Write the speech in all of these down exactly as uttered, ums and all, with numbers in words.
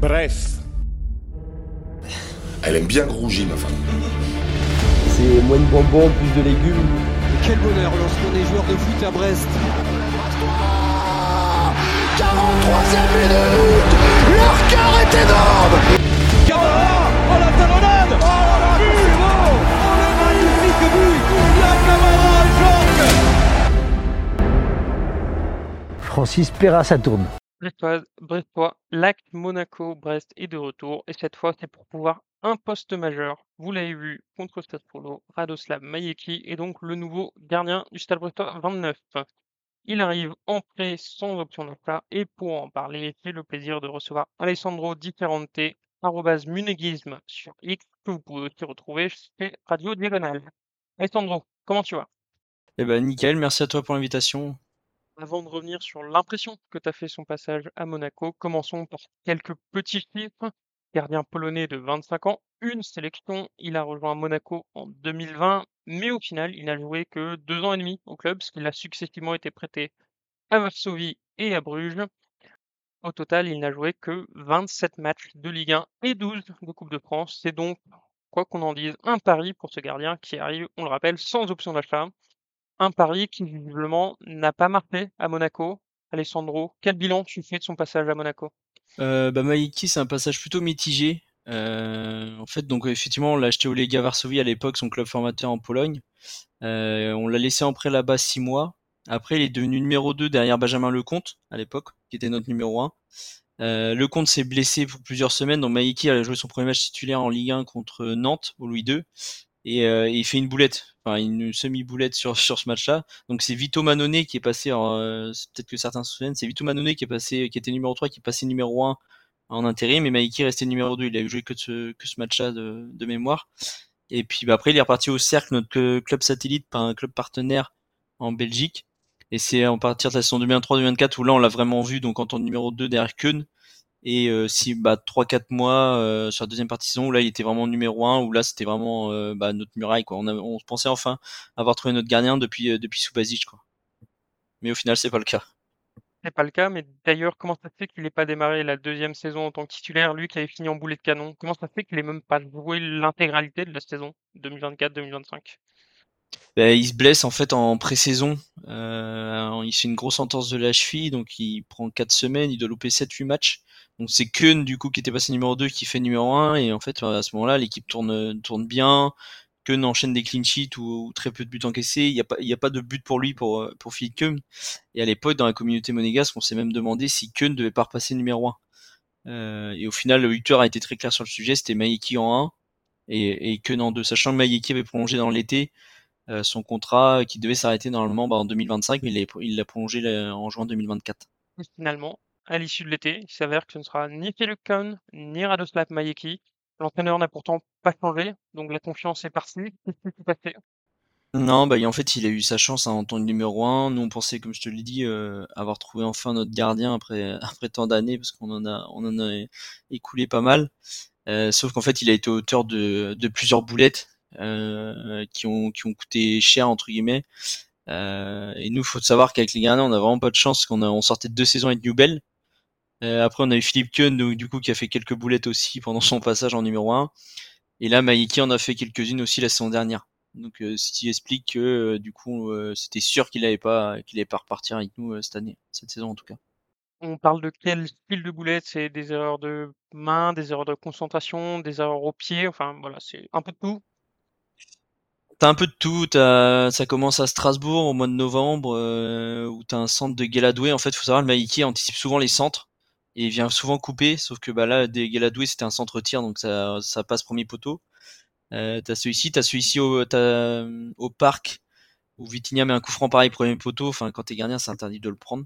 Brest. Elle aime bien grouger, ma femme. C'est moins de bonbons, plus de légumes. Et quel bonheur lorsqu'on est joueur de foot à Brest. quarante-troisième minute, leur cœur est énorme. Camara, oh la talonnade, oh là là, but, bon, oh le magnifique but, la Camara, Jorg. Francis Perra, ça tourne. Brestoise, Brestois, L A C Monaco, Brest est de retour et cette fois c'est pour pouvoir un poste majeur. Vous l'avez vu contre Stade Polo, Radoslav Majecki est donc le nouveau gardien du Stade Brestois vingt-neuf. Il arrive en prêt sans option d'achat et pour en parler, j'ai le plaisir de recevoir Alessandro Di Ferrante, arobase munegisme sur X, que vous pouvez aussi retrouver chez Radio Diagonale. Alessandro, comment tu vas? Eh ben nickel, merci à toi pour l'invitation. Avant de revenir sur l'impression que tu as fait son passage à Monaco, commençons par quelques petits chiffres. Gardien polonais de vingt-cinq ans, une sélection, il a rejoint Monaco en deux mille vingt, mais au final, il n'a joué que deux ans et demi au club, parce qu'il a successivement été prêté à Varsovie et à Bruges. Au total, il n'a joué que vingt-sept matchs de Ligue un et douze de Coupe de France. C'est donc, quoi qu'on en dise, un pari pour ce gardien qui arrive, on le rappelle, sans option d'achat. Un pari qui, visiblement, n'a pas marché à Monaco. Alessandro, quel bilan tu fais de son passage à Monaco? Euh, bah Majecki, c'est un passage plutôt mitigé. Euh, en fait, donc effectivement, on l'a acheté au Legia Varsovie à l'époque, son club formateur en Pologne. Euh, on l'a laissé en prêt là-bas six mois. Après, il est devenu numéro deux derrière Benjamin Lecomte à l'époque, qui était notre numéro un. Euh, Lecomte s'est blessé pour plusieurs semaines, donc Majecki a joué son premier match titulaire en Ligue un contre Nantes au Louis deux. Et, euh, et il fait une boulette, enfin une semi-boulette sur sur ce match-là. Donc c'est Vito Mannone qui est passé, en, euh, peut-être que certains se souviennent, c'est Vito Mannone qui est passé, qui était numéro trois, qui est passé numéro un en intérim, et Majecki est resté numéro deux. Il a eu joué que ce que ce match-là de, de mémoire. Et puis bah, après il est reparti au Cercle, notre club satellite, par un club partenaire en Belgique. Et c'est à partir de la saison deux mille vingt-trois deux mille vingt-quatre où là on l'a vraiment vu, donc en tant que numéro deux derrière Keun. Et euh, si bah trois quatre mois euh, sur la deuxième partie de saison où là il était vraiment numéro un, où là c'était vraiment euh, bah, notre muraille quoi. On, a, on pensait enfin avoir trouvé notre gardien depuis euh, depuis Subasic quoi. Mais au final c'est pas le cas. C'est pas le cas, mais d'ailleurs, comment ça se fait qu'il n'ait pas démarré la deuxième saison en tant que titulaire, lui qui avait fini en boulet de canon? Comment ça se fait qu'il ait même pas joué l'intégralité de la saison deux mille vingt-quatre deux mille vingt-cinq? Bah, il se blesse en fait en pré-saison. Euh, il fait une grosse entorse de la cheville, donc il prend quatre semaines, il doit louper sept huit matchs. Donc c'est Keun du coup qui était passé numéro deux qui fait numéro un, et en fait à ce moment-là l'équipe tourne tourne bien. Keun enchaîne des clean sheets ou, ou très peu de buts encaissés. Il y a pas il y a pas de but pour lui pour pour Philippe Keun. Et à l'époque dans la communauté monégasque on s'est même demandé si Keun devait pas repasser numéro un. Euh, et au final le Hutter a été très clair sur le sujet, c'était Majecki en un et, et Keun en deux, sachant que Majecki avait prolongé dans l'été euh, son contrat qui devait s'arrêter normalement bah, en deux mille vingt-cinq, mais il l'a, il l'a prolongé là, en juin deux mille vingt-quatre. Et finalement, à l'issue de l'été, il s'avère que ce ne sera ni Philippe Keun, ni Radoslav Majecki. L'entraîneur n'a pourtant pas changé, donc la confiance est partie. Qu'est-ce qui s'est passé? Non, bah en fait il a eu sa chance hein, en tant que numéro un. Nous on pensait, comme je te l'ai dit, euh, avoir trouvé enfin notre gardien après après tant d'années, parce qu'on en a on en a écoulé pas mal. Euh, sauf qu'en fait il a été auteur de de plusieurs boulettes euh, qui ont qui ont coûté cher entre guillemets. Euh, et nous, faut savoir qu'avec les gardiens, on a vraiment pas de chance, qu'on a, on sortait de deux saisons avec Newbell. Euh, après, on a eu Philippe Keun, donc, du coup, qui a fait quelques boulettes aussi pendant son passage en numéro un. Et là, Majecki en a fait quelques-unes aussi la saison dernière. Donc, euh, ce qui explique que, euh, du coup, euh, c'était sûr qu'il allait pas, qu'il allait pas repartir avec nous euh, cette année, cette saison en tout cas. On parle de quel style de boulette? C'est des erreurs de main, des erreurs de concentration, des erreurs au pied, enfin voilà, c'est un peu de tout. T'as un peu de tout. T'as, ça commence à Strasbourg au mois de novembre, euh, où t'as un centre de Guéladoué. En fait, faut savoir, le Majecki anticipe souvent les centres et il vient souvent couper. Sauf que bah là, des Guéladoué, c'était un centre tir, donc ça, ça passe premier poteau. Euh, t'as celui-ci, t'as celui-ci au, t'as, au parc où Vitinha met un coup franc pareil premier poteau. Enfin, quand t'es gardien, c'est interdit de le prendre.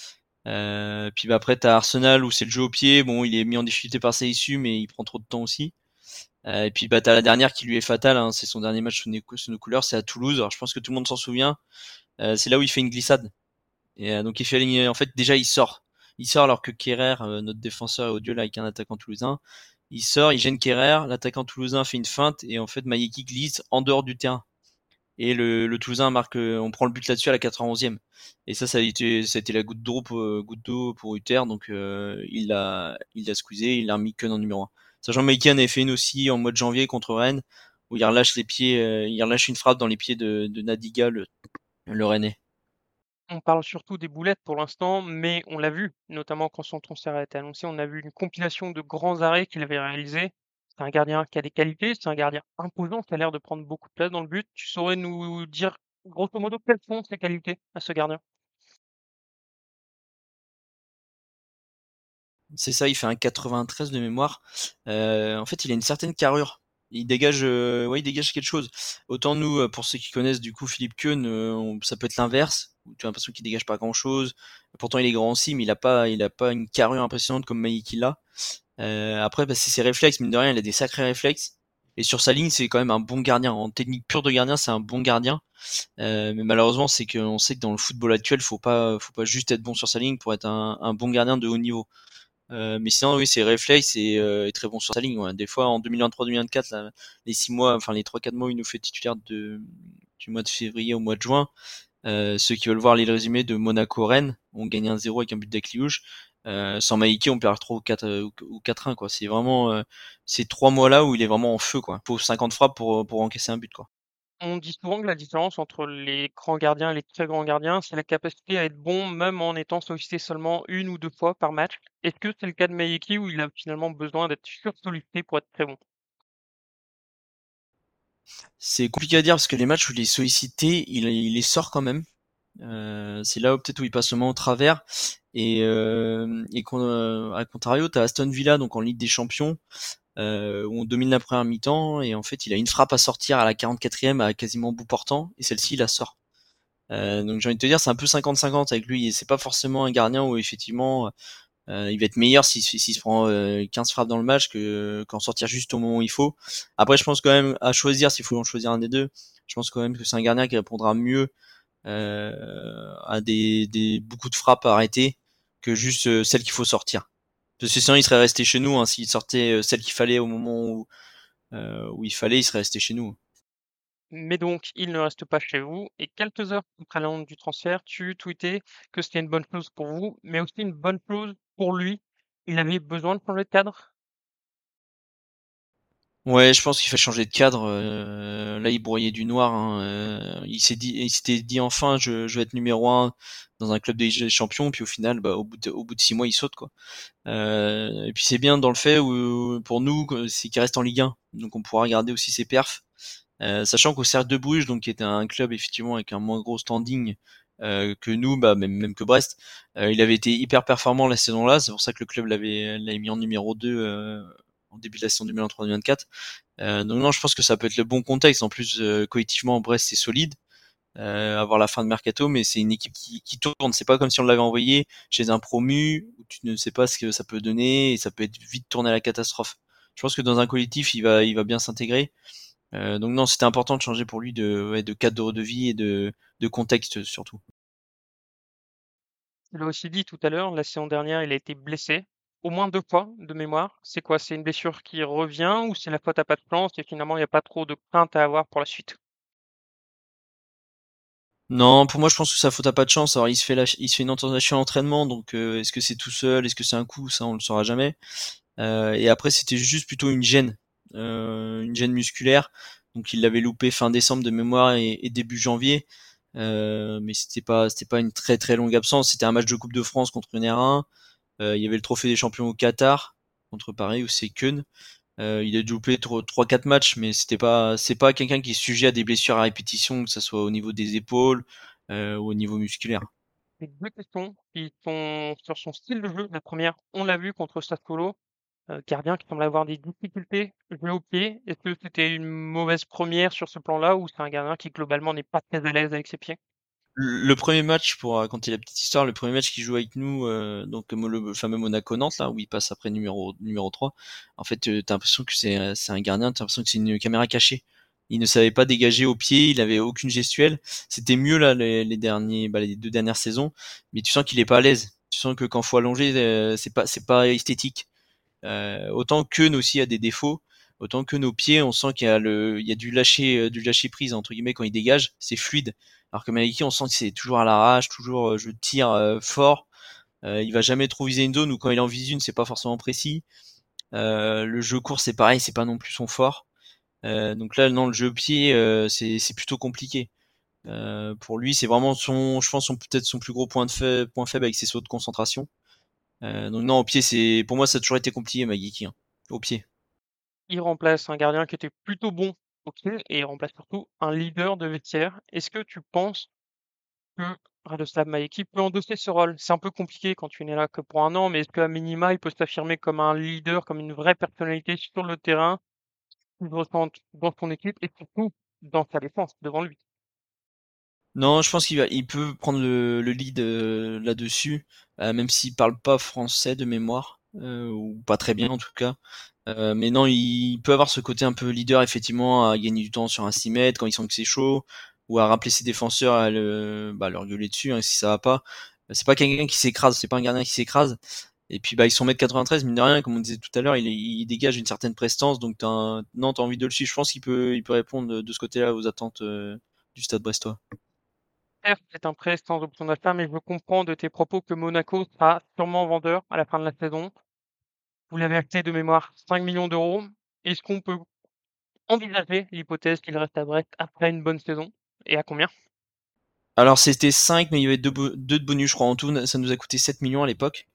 Euh, puis bah après t'as Arsenal où c'est le jeu au pied. Bon, il est mis en difficulté par sa issue, mais il prend trop de temps aussi. Euh, et puis bah t'as la dernière qui lui est fatale, hein, c'est son dernier match sous nos, sous nos couleurs, c'est à Toulouse. Alors je pense que tout le monde s'en souvient. Euh, c'est là où il fait une glissade. Et euh, donc il fait aligner. En fait déjà il sort, il sort alors que Kerrer, euh, notre défenseur, est au duel avec un attaquant toulousain. Il sort, il gêne Kerrer, l'attaquant toulousain fait une feinte et en fait Majecki glisse en dehors du terrain. et le, le Toulousain marque, euh, on prend le but là-dessus à la quatre-vingt-onzième. Et ça, ça a été, ça a été la goutte d'eau pour, euh, goutte d'eau pour Uther, donc euh, il l'a, il l'a squeezé, il l'a remis que en numéro un. Sachant que Mikey en avait fait une aussi en mois de janvier contre Rennes, où il relâche les pieds, euh, il relâche une frappe dans les pieds de, de Nadiga, le, le Rennais. On parle surtout des boulettes pour l'instant, mais on l'a vu, notamment quand son transfert a été annoncé, on a vu une compilation de grands arrêts qu'il avait réalisés. C'est un gardien qui a des qualités, c'est un gardien imposant qui a l'air de prendre beaucoup de place dans le but. Tu saurais nous dire, grosso modo, quelles sont ses qualités à ce gardien? C'est ça, il fait un quatre-vingt-treize de mémoire. Euh, en fait, il a une certaine carrure. Il dégage, euh, ouais, il dégage quelque chose. Autant nous, euh, pour ceux qui connaissent du coup Philippe Keun, euh, on- ça peut être l'inverse. Où tu as l'impression qu'il dégage pas grand chose. Pourtant, il est grand aussi, mais il a pas, il a pas une carrure impressionnante comme Maïki l'a. Euh, après, bah, c'est ses réflexes, mine de rien, il a des sacrés réflexes. Et sur sa ligne, c'est quand même un bon gardien. En technique pure de gardien, c'est un bon gardien. Euh, mais malheureusement, c'est qu'on sait que dans le football actuel, faut pas, faut pas juste être bon sur sa ligne pour être un, un bon gardien de haut niveau. Euh, mais sinon, oui, c'est réflexe et euh, est très bon sur sa ligne. Ouais. Des fois, en deux mille vingt-trois deux mille vingt-quatre, là, les six mois, enfin les trois quatre mois, il nous fait titulaire de, du mois de février au mois de juin. Euh, ceux qui veulent voir les résumés de Monaco-Rennes, on gagne un zéro avec un but d'Akliouche. Euh, sans Maïki, on perd trois ou quatre euh, ou quatre un quoi. C'est vraiment euh, ces trois mois-là où il est vraiment en feu quoi. Il faut cinquante frappes pour pour encaisser un but quoi. On dit souvent que la différence entre les grands gardiens et les très grands gardiens, c'est la capacité à être bon même en étant sollicité seulement une ou deux fois par match. Est-ce que c'est le cas de Mayeki où il a finalement besoin d'être sursollicité pour être très bon? C'est compliqué à dire parce que les matchs où il est sollicité, il, il les sort quand même. Euh, c'est là où peut-être où il passe le moins au travers. Et, euh, et qu'on, euh, à contrario, t'as Aston Villa donc en Ligue des Champions euh, où on domine la première mi-temps et en fait il a une frappe à sortir à la quarante-quatrième à quasiment bout portant et celle-ci il la sort. Euh, donc j'ai envie de te dire c'est un peu cinquante cinquante avec lui et c'est pas forcément un gardien où effectivement euh, il va être meilleur s'il si, si se prend euh, quinze frappes dans le match que qu'en sortir juste au moment où il faut. Après je pense quand même à choisir s'il faut en choisir un des deux. Je pense quand même que c'est un gardien qui répondra mieux euh, à des, des beaucoup de frappes arrêtées que juste euh, celles qu'il faut sortir. Parce que sinon il serait resté chez nous, hein, s'il sortait euh, celle qu'il fallait au moment où, euh, où il fallait, il serait resté chez nous. Mais donc, il ne reste pas chez vous et quelques heures après l'annonce du transfert, tu tweetais que c'était une bonne chose pour vous, mais aussi une bonne chose pour lui. Il avait besoin de changer de cadre? Ouais, je pense qu'il fait changer de cadre. Euh, là, il broyait du noir. Hein. Euh, il s'est dit, il s'était dit enfin, je, je vais être numéro un dans un club des champions. Puis au final, bah, au bout de, au bout de six mois, il saute quoi. Euh, et puis c'est bien dans le fait où pour nous, c'est qu'il reste en Ligue un, donc on pourra regarder aussi ses perfs. Euh, sachant qu'au Cercle de Bruges, donc qui était un club effectivement avec un moins gros standing euh, que nous, bah même, même que Brest, euh, il avait été hyper performant la saison-là. C'est pour ça que le club l'avait l'avait mis en numéro deux euh, en début de la saison deux mille vingt-trois deux mille vingt-quatre. Euh, donc non, je pense que ça peut être le bon contexte. En plus, euh, collectivement, Brest c'est solide. Euh, avoir la fin de mercato, mais c'est une équipe qui, qui tourne. C'est pas comme si on l'avait envoyé chez un promu où tu ne sais pas ce que ça peut donner et ça peut être vite tourné à la catastrophe. Je pense que dans un collectif, il va, il va bien s'intégrer. Euh, donc non, c'était important de changer pour lui de, ouais, de cadre de vie et de, de contexte surtout. Tu l'as aussi dit tout à l'heure, la saison dernière, il a été blessé au moins deux fois de mémoire. C'est quoi? C'est une blessure qui revient ou c'est la faute à pas de chance et finalement il n'y a pas trop de crainte à avoir pour la suite? Non, pour moi, je pense que ça faute à pas de chance. Alors, il se fait lâcher- il se fait une tentation à l'entraînement, donc euh, est-ce que c'est tout seul, est-ce que c'est un coup, ça on le saura jamais. Euh, et après, c'était juste plutôt une gêne, euh, une gêne musculaire. Donc, il l'avait loupé fin décembre de mémoire et, et début janvier. Euh, mais c'était pas, c'était pas une très très longue absence. C'était un match de Coupe de France contre une R un. Euh, il y avait le Trophée des Champions au Qatar contre Paris où c'est Keun. Euh, il a dû louper trois quatre matchs, mais c'était pas, c'est pas quelqu'un qui est sujet à des blessures à répétition, que ce soit au niveau des épaules euh, ou au niveau musculaire. J'ai deux questions qui sont sur son style de jeu. La première, on l'a vu contre Sassuolo, heu, gardien qui semble avoir des difficultés jouer au pied. Est-ce que c'était une mauvaise première sur ce plan-là ou c'est un gardien qui globalement n'est pas très à l'aise avec ses pieds? Le premier match, pour raconter la petite histoire, le premier match qu'il joue avec nous, euh, donc le fameux Monaco-Nantes, là, où il passe après numéro, numéro trois, en fait, euh, t'as l'impression que c'est, c'est un gardien, t'as l'impression que c'est une caméra cachée. Il ne savait pas dégager au pied, il avait aucune gestuelle. C'était mieux, là, les, les derniers, bah, les deux dernières saisons, mais tu sens qu'il est pas à l'aise. Tu sens que quand faut allonger, euh, c'est pas, c'est pas esthétique. Euh, autant Keun aussi a des défauts. Autant que nos pieds, on sent qu'il y a le, il y a du lâcher, euh, du lâcher prise entre guillemets quand il dégage, c'est fluide. Alors que Maliki, on sent que c'est toujours à l'arrache, toujours euh, je tire euh, fort. Euh, il va jamais trop viser une zone ou quand il en vise une, c'est pas forcément précis. Euh, le jeu court, c'est pareil, c'est pas non plus son fort. Euh, donc là, non, le jeu pied, euh, c'est c'est plutôt compliqué. Euh, pour lui, c'est vraiment son, je pense, son peut-être son plus gros point de faible, point faible avec ses sauts de concentration. Euh, donc non, au pied, c'est pour moi ça a toujours été compliqué, Magiki. Hein. Au pied. Il remplace un gardien qui était plutôt bon au pied et il remplace surtout un leader de vestiaire. Est-ce que tu penses que Radoslav Maïki peut endosser ce rôle? C'est un peu compliqué quand tu n'es là que pour un an, mais est-ce qu'à minima, il peut s'affirmer comme un leader, comme une vraie personnalité sur le terrain, qu'il ressente dans son équipe et surtout dans sa défense devant lui? Non, je pense qu'il va, il peut prendre le, le lead euh, là-dessus, euh, même s'il parle pas français de mémoire, euh, ou pas très bien en tout cas. Euh, mais non, il peut avoir ce côté un peu leader, effectivement, à gagner du temps sur un six mètres quand il sent que c'est chaud, ou à rappeler ses défenseurs à le, bah, leur gueuler dessus hein, si ça va pas. C'est pas quelqu'un qui s'écrase, c'est pas un gardien qui s'écrase. Et puis bah avec son mètre quatre-vingt-treize, mine de rien, comme on disait tout à l'heure, il, est- il dégage une certaine prestance, donc t'as un, non, t'as envie de le suivre. Je pense qu'il peut, il peut répondre de, de ce côté-là aux attentes euh, du Stade Brestois. Certes, c'est un prêt sans option d'achat, mais je comprends de tes propos que Monaco sera sûrement vendeur à la fin de la saison. Vous l'avez acté de mémoire cinq millions d'euros. Est-ce qu'on peut envisager l'hypothèse qu'il reste à Brest après une bonne saison? Et à combien? Alors c'était cinq, mais il y avait deux, bo- deux de bonus, je crois, en tout. Ça nous a coûté sept millions à l'époque.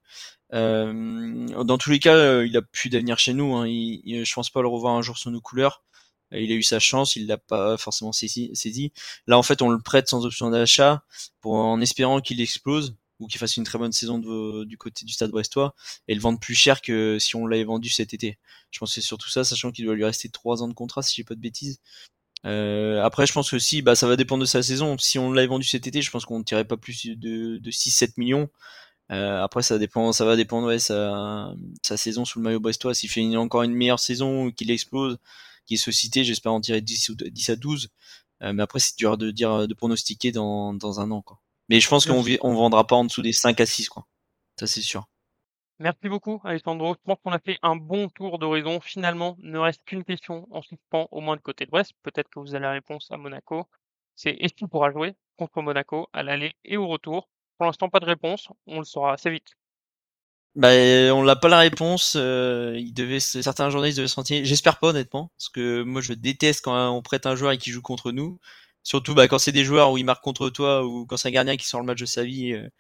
Euh, dans tous les cas, euh, il a plus d'avenir chez nous. Hein. Il, il- je pense pas le revoir un jour sous nos couleurs. Euh, Il a eu sa chance, il l'a pas forcément saisi, saisi. Là, en fait, on le prête sans option d'achat pour en espérant qu'il explose ou qu'il fasse une très bonne saison de- du côté du Stade Brestois et le vendre plus cher que si on l'avait vendu cet été. Je pense que c'est surtout ça, sachant qu'il doit lui rester trois ans de contrat, si j'ai pas de bêtises. Euh, après, je pense que si, bah, ça va dépendre de sa saison. Si on l'avait vendu cet été, je pense qu'on ne tirait pas plus de, de six sept millions. Euh, après, ça dépend, ça va dépendre, ouais, sa, sa saison sous le maillot brestois. S'il fait une- encore une meilleure saison, qu'il explose, qu'il se cité, j'espère en tirer dix, ou dix à douze. Euh, mais après, c'est dur de dire, de pronostiquer dans, dans un an, quoi. Mais je pense qu'on Merci. vi- on vendra pas en dessous des cinq à six, quoi. Ça, c'est sûr. Merci beaucoup, Alessandro. Je pense qu'on a fait un bon tour d'horizon. Finalement, il ne reste qu'une question en suspens, au moins du côté de Brest. Peut-être que vous avez la réponse à Monaco. C'est est-ce qu'il pourra jouer contre Monaco à l'aller et au retour? Pour l'instant, pas de réponse. On le saura assez vite. Bah, on n'a pas la réponse. Euh, il devait, se- certains journalistes devaient se renseigner. J'espère pas honnêtement, parce que moi je déteste quand on prête un joueur et qu'il joue contre nous. Surtout bah, quand c'est des joueurs où il marque contre toi ou quand c'est un gardien qui sort le match de sa vie. euh,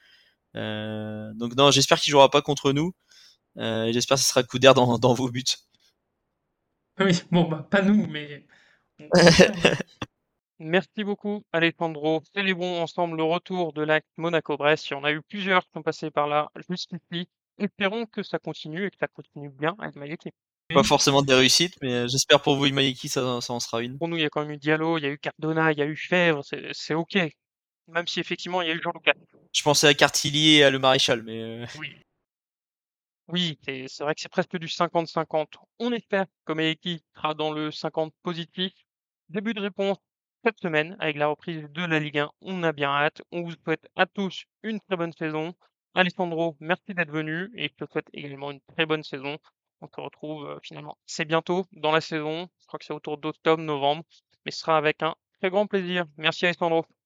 euh, donc non, j'espère qu'il jouera pas contre nous. Euh, et j'espère que ce sera coup d'air dans, dans vos buts. Oui, bon, bah, pas nous, mais on, on espère bien. Merci beaucoup, Alessandro. Célébrons ensemble le retour de l'acte Monaco-Brest. Il y en a eu plusieurs qui sont passés par là jusqu'ici. Espérons que ça continue et que ça continue bien avec ma équipe. Pas forcément des réussites, mais euh, j'espère pour vous Imaiki, ça, ça en sera une. Pour nous, il y a quand même eu Diallo, il y a eu Cardona, il y a eu Fèvre, c'est c'est OK. Même si effectivement, il y a eu Jean-Lucas. Je pensais à Cartillier et à Le Maréchal, mais euh, Oui. Oui, c'est c'est vrai que c'est presque du cinquante cinquante. On espère que Maeki sera dans le cinquante positif. Début de réponse cette semaine avec la reprise de la Ligue un. On a bien hâte. On vous souhaite à tous une très bonne saison. Alessandro, merci d'être venu et je te souhaite également une très bonne saison. On se retrouve euh, finalement, c'est bientôt dans la saison. Je crois que c'est autour d'octobre, novembre, mais ce sera avec un très grand plaisir. Merci Alessandro.